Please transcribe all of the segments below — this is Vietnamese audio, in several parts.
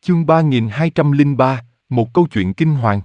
Chương 3203, một câu chuyện kinh hoàng.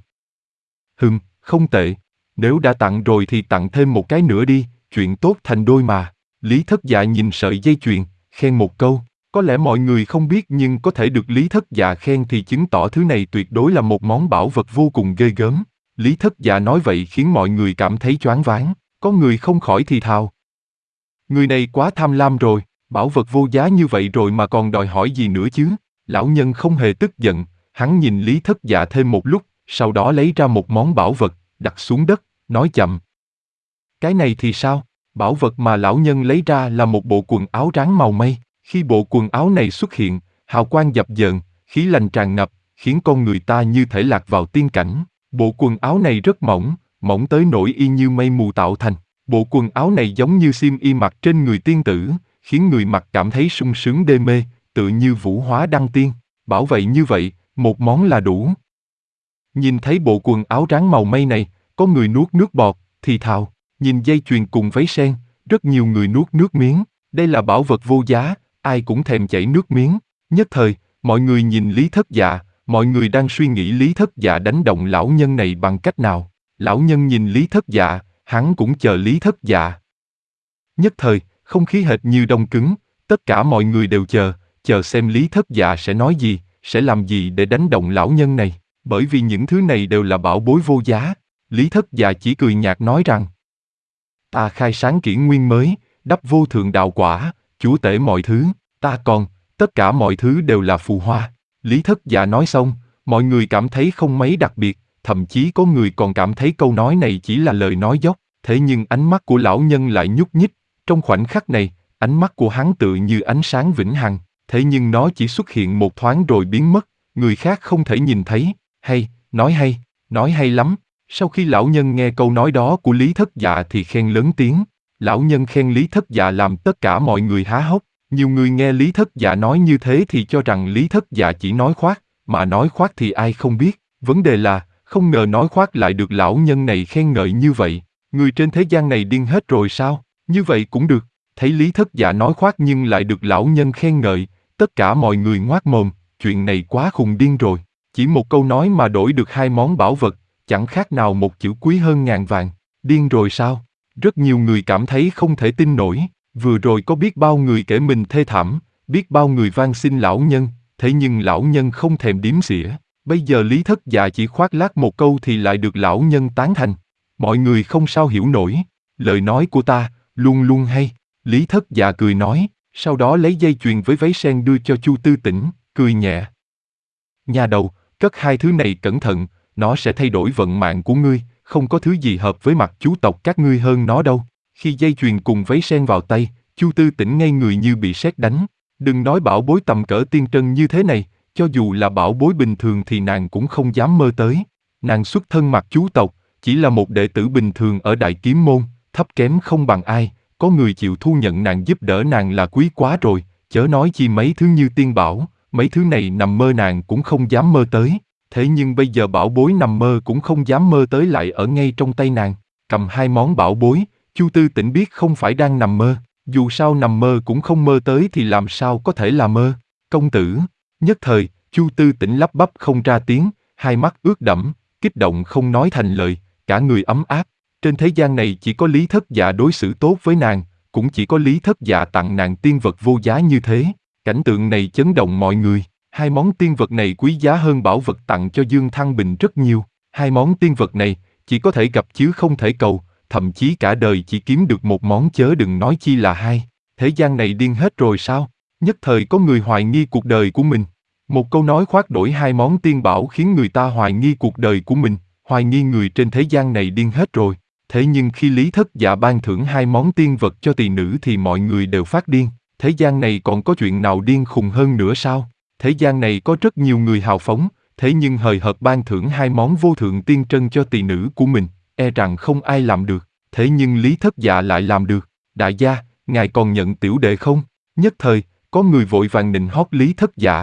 Không tệ. Nếu đã tặng rồi thì tặng thêm một cái nữa đi, chuyện tốt thành đôi mà. Lý Thất Dạ nhìn sợi dây chuyền, khen một câu. Có lẽ mọi người không biết nhưng có thể được Lý Thất Dạ khen thì chứng tỏ thứ này tuyệt đối là một món bảo vật vô cùng ghê gớm. Lý Thất Dạ nói vậy khiến mọi người cảm thấy choáng váng, có người không khỏi thì thào. Người này quá tham lam rồi, bảo vật vô giá như vậy rồi mà còn đòi hỏi gì nữa chứ? Lão nhân không hề tức giận, hắn nhìn Lý Thất Dạ thêm một lúc, sau đó lấy ra một món bảo vật, đặt xuống đất, nói chậm. Cái này thì sao? Bảo vật mà lão nhân lấy ra là một bộ quần áo ráng màu mây. Khi bộ quần áo này xuất hiện, hào quang dập dờn, khí lành tràn ngập, khiến con người ta như thể lạc vào tiên cảnh. Bộ quần áo này rất mỏng, mỏng tới nỗi y như mây mù tạo thành. Bộ quần áo này giống như xiêm y mặc trên người tiên tử, khiến người mặc cảm thấy sung sướng đê mê, tự như vũ hóa đăng tiên. Bảo vậy như vậy, một món là đủ. Nhìn thấy bộ quần áo ráng màu mây này, có người nuốt nước bọt, thì thào. Nhìn dây chuyền cùng váy sen, rất nhiều người nuốt nước miếng. Đây là bảo vật vô giá, ai cũng thèm chảy nước miếng. Nhất thời, mọi người nhìn Lý Thất Dạ, mọi người đang suy nghĩ Lý Thất Dạ đánh động lão nhân này bằng cách nào. Lão nhân nhìn Lý Thất Dạ, hắn cũng chờ Lý Thất Dạ. Nhất thời, không khí hệt như đông cứng, tất cả mọi người đều chờ xem Lý Thất Dạ sẽ nói gì, sẽ làm gì để đánh động lão nhân này, bởi vì những thứ này đều là bảo bối vô giá. Lý Thất Dạ chỉ cười nhạt nói rằng: Ta khai sáng kỷ nguyên mới, đắp vô thượng đạo quả, chúa tể mọi thứ, tất cả mọi thứ đều là phù hoa. Lý Thất Dạ nói xong, mọi người cảm thấy không mấy đặc biệt, thậm chí có người còn cảm thấy câu nói này chỉ là lời nói dóc. Thế nhưng ánh mắt của lão nhân lại nhúc nhích, trong khoảnh khắc này, ánh mắt của hắn tựa như ánh sáng vĩnh hằng, thế nhưng nó chỉ xuất hiện một thoáng rồi biến mất, người khác không thể nhìn thấy. Nói hay lắm. Sau khi lão nhân nghe câu nói đó của Lý Thất Dạ thì khen lớn tiếng. Lão nhân khen Lý Thất Dạ làm tất cả mọi người há hốc. Nhiều người nghe Lý Thất Dạ nói như thế thì cho rằng Lý Thất Dạ chỉ nói khoác, mà nói khoác thì ai không biết. Vấn đề là, không ngờ nói khoác lại được lão nhân này khen ngợi như vậy. Người trên thế gian này điên hết rồi sao? Như vậy cũng được. Thấy Lý Thất Dạ nói khoác nhưng lại được lão nhân khen ngợi, tất cả mọi người ngoác mồm, chuyện này quá khùng điên rồi. Chỉ một câu nói mà đổi được hai món bảo vật, chẳng khác nào một chữ quý hơn ngàn vàng. Điên rồi sao? Rất nhiều người cảm thấy không thể tin nổi. Vừa rồi có biết bao người kể mình thê thảm, biết bao người van xin lão nhân, thế nhưng lão nhân không thèm đếm xỉa. Bây giờ Lý Thất Dạ chỉ khoác lác một câu thì lại được lão nhân tán thành. Mọi người không sao hiểu nổi. Lời nói của ta, luôn luôn hay. Lý Thất Dạ cười nói, sau đó lấy dây chuyền với váy sen đưa cho Chu Tư Tĩnh, cười nhẹ. Nhà đầu, cất hai thứ này cẩn thận, nó sẽ thay đổi vận mạng của ngươi, không có thứ gì hợp với mặt chú tộc các ngươi hơn nó đâu. Khi dây chuyền cùng váy sen vào tay, Chu Tư Tĩnh ngây người như bị sét đánh. Đừng nói bảo bối tầm cỡ tiên trân như thế này, cho dù là bảo bối bình thường thì nàng cũng không dám mơ tới. Nàng xuất thân mặt chú tộc, chỉ là một đệ tử bình thường ở Đại Kiếm Môn, thấp kém không bằng ai, có người chịu thu nhận nàng giúp đỡ nàng là quý quá rồi, chớ nói chi mấy thứ như tiên bảo, mấy thứ này nằm mơ nàng cũng không dám mơ tới. Thế nhưng bây giờ bảo bối nằm mơ cũng không dám mơ tới lại ở ngay trong tay nàng. Cầm hai món bảo bối, Chu Tư Tĩnh biết không phải đang nằm mơ, dù sao nằm mơ cũng không mơ tới thì làm sao có thể là mơ. Công tử. Nhất thời, Chu Tư Tĩnh lắp bắp không ra tiếng, hai mắt ướt đẫm, kích động không nói thành lời, cả người ấm áp. Trên thế gian này chỉ có Lý Thất Dạ đối xử tốt với nàng, cũng chỉ có Lý Thất Dạ tặng nàng tiên vật vô giá như thế. Cảnh tượng này chấn động mọi người. Hai món tiên vật này quý giá hơn bảo vật tặng cho Dương Thăng Bình rất nhiều. Hai món tiên vật này chỉ có thể gặp chứ không thể cầu, thậm chí cả đời chỉ kiếm được một món chớ đừng nói chi là hai. Thế gian này điên hết rồi sao? Nhất thời có người hoài nghi cuộc đời của mình. Một câu nói khoác đổi hai món tiên bảo khiến người ta hoài nghi cuộc đời của mình, hoài nghi người trên thế gian này điên hết rồi. Thế nhưng khi Lý Thất Dạ ban thưởng hai món tiên vật cho tỳ nữ thì mọi người đều phát điên. Thế gian này còn có chuyện nào điên khùng hơn nữa sao? Thế gian này có rất nhiều người hào phóng, thế nhưng hời hợt ban thưởng hai món vô thượng tiên trân cho tỳ nữ của mình, e rằng không ai làm được. Thế nhưng Lý Thất Dạ lại làm được. Đại gia, ngài còn nhận tiểu đệ không? Nhất thời, có người vội vàng nịnh hót Lý Thất Dạ.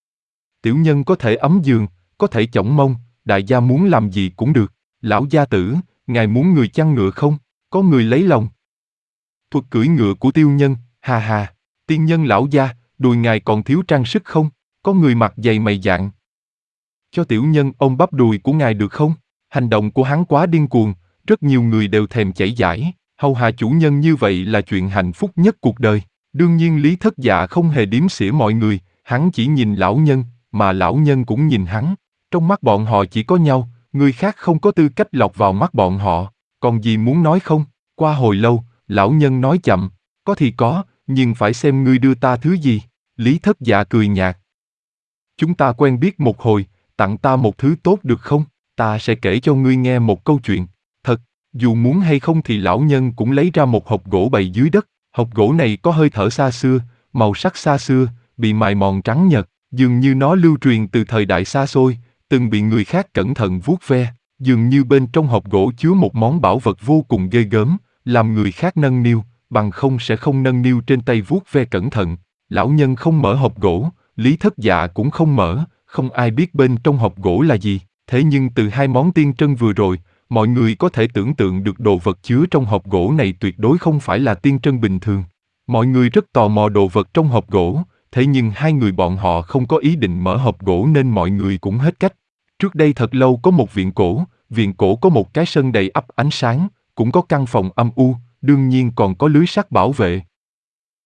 Tiểu nhân có thể ấm giường, có thể chổng mông, đại gia muốn làm gì cũng được. Lão gia tử, ngài muốn người chăn ngựa không? Có người lấy lòng. Thuật cưỡi ngựa của tiêu nhân, hà hà. Tiên nhân lão gia, đùi ngài còn thiếu trang sức không? Có người mặt dày mày dạn. Cho tiểu nhân ôm bắp đùi của ngài được không? Hành động của hắn quá điên cuồng, rất nhiều người đều thèm chảy dãi, hầu hạ chủ nhân như vậy là chuyện hạnh phúc nhất cuộc đời. Đương nhiên Lý Thất Dạ không hề điếm xỉa mọi người, hắn chỉ nhìn lão nhân, mà lão nhân cũng nhìn hắn. Trong mắt bọn họ chỉ có nhau, người khác không có tư cách lọt vào mắt bọn họ. Còn gì muốn nói không? Qua hồi lâu, lão nhân nói chậm, có thì có, nhưng phải xem ngươi đưa ta thứ gì. Lý Thất Dạ cười nhạt. Chúng ta quen biết một hồi, tặng ta một thứ tốt được không? Ta sẽ kể cho ngươi nghe một câu chuyện. Thật, dù muốn hay không thì lão nhân cũng lấy ra một hộp gỗ bày dưới đất. Hộp gỗ này có hơi thở xa xưa, màu sắc xa xưa, bị mài mòn trắng nhợt, dường như nó lưu truyền từ thời đại xa xôi, từng bị người khác cẩn thận vuốt ve. Dường như bên trong hộp gỗ chứa một món bảo vật vô cùng ghê gớm, làm người khác nâng niu, bằng không sẽ không nâng niu trên tay vuốt ve cẩn thận. Lão nhân không mở hộp gỗ, Lý Thất Dạ cũng không mở, không ai biết bên trong hộp gỗ là gì. Thế nhưng từ hai món tiên trân vừa rồi, mọi người có thể tưởng tượng được đồ vật chứa trong hộp gỗ này tuyệt đối không phải là tiên trân bình thường. Mọi người rất tò mò đồ vật trong hộp gỗ, thế nhưng hai người bọn họ không có ý định mở hộp gỗ nên mọi người cũng hết cách. Trước đây thật lâu có một viện cổ có một cái sân đầy ắp ánh sáng, cũng có căn phòng âm u, đương nhiên còn có lưới sắt bảo vệ,